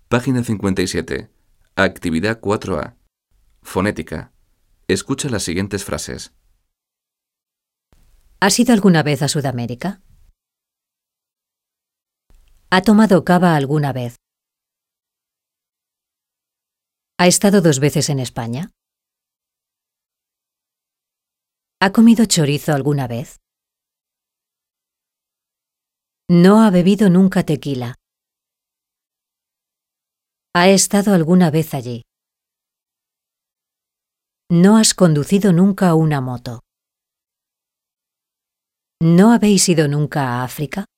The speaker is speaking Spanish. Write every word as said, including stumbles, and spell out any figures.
Página cincuenta y siete. Actividad cuatro A. Fonética. Escucha las siguientes frases. ¿Has ido alguna vez a Sudamérica? ¿Ha tomado cava alguna vez? ¿Ha estado dos veces en España? ¿Ha comido chorizo alguna vez? No ha bebido nunca tequila. ¿Ha estado alguna vez allí? ¿No has conducido nunca una moto? ¿No habéis ido nunca a África?